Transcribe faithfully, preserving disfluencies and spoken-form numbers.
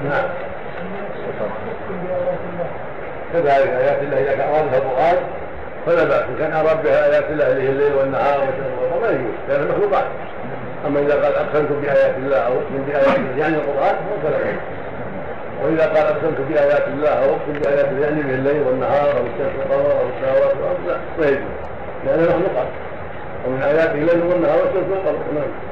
نعم. كذلك آيات الله إذا كان أرادها القرآن فلا بأس، إن كان أراد بها آيات الله اللي هي الليل والنهار والشمس ما يجوز لأن المخلوقات. أما إذا قال أقسمت بآيات الله أو أقسم بآيات الله يعني القرآن فلا بأس. وإذا قال أقسمت بآيات الله أو أقسم بآيات الله يعني به الليل والنهار أو الشمس والقمر أو السماوات والأرض لا ما يجوز لأن المخلوقات، ومن آياته الليل والنهار والشمس والقمر.